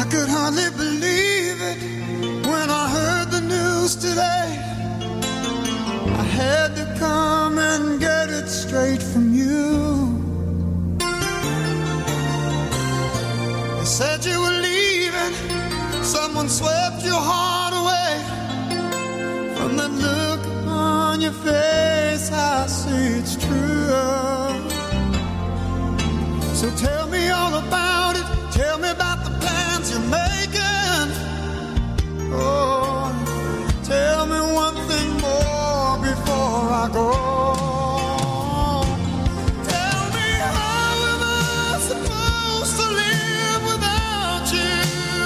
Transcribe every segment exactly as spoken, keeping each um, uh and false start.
could hardly believe it when I heard the news today. I had to come and get it straight from you. They said you were leaving, someone swept your heart away. From that look on your face, I see it's true. So tell me all about it, tell me about the plans you're making. Oh, tell me one thing more before I go. Tell me, how am I supposed to live without you?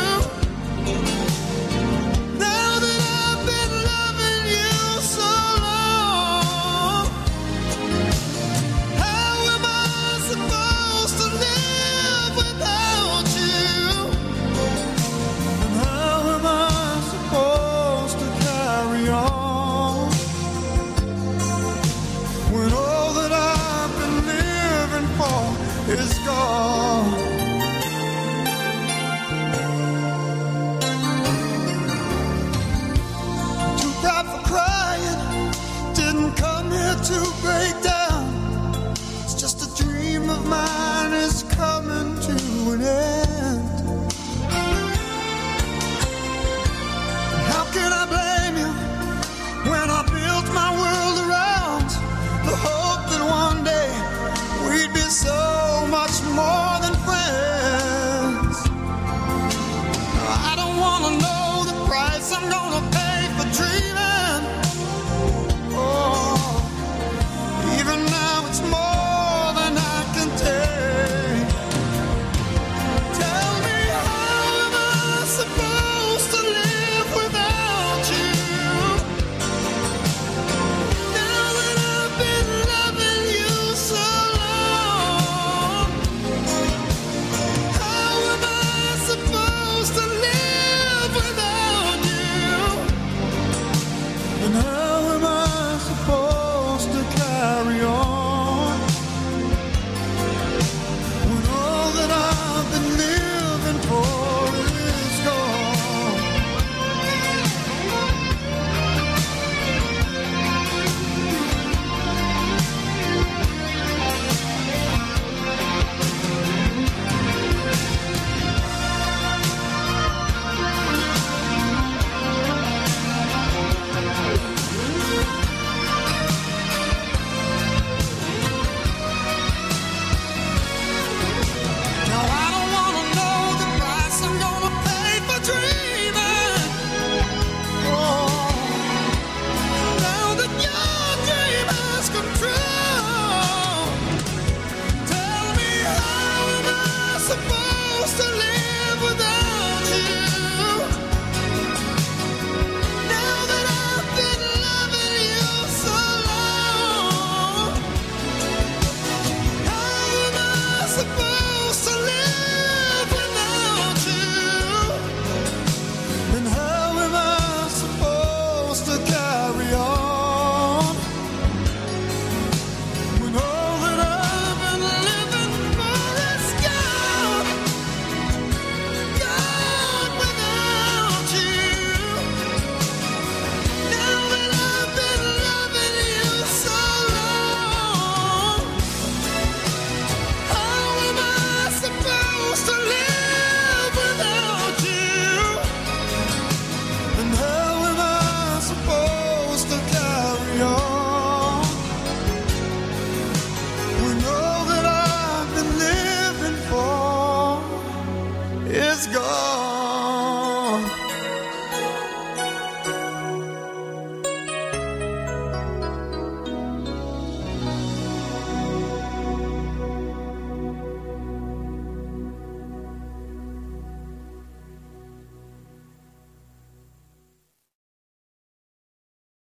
Now that I've been loving you so long, how am I supposed to live without you? And how am I supposed to carry on when all that I've been living for is gone? Too proud for crying, didn't come here to break down. It's just a dream of mine is coming to an end. How can I blame you when I built my world around the hope that one day we'd be so much more than friends? I don't want to know the price I'm gonna pay for dreaming. Oh, even now it's more than I can take. Tell me, how am I supposed to live without you? Now that I've been loving you so long, how am I supposed to live without you? And how am I supposed to carry on when all that I've been living for is gone? Now I don't wanna know the price I'm gonna pay for dreaming. Oh, now that your dream has come true, tell me, how am I supposed to live without you? Now that I've been loving you so long, how am I supposed to live without you? And how am I supposed to carry on when all that I've been living for is gone, gone without you? Now that I've been loving you so long, how am I supposed to live without you? And how am I supposed to carry on when all that I've been living for is gone?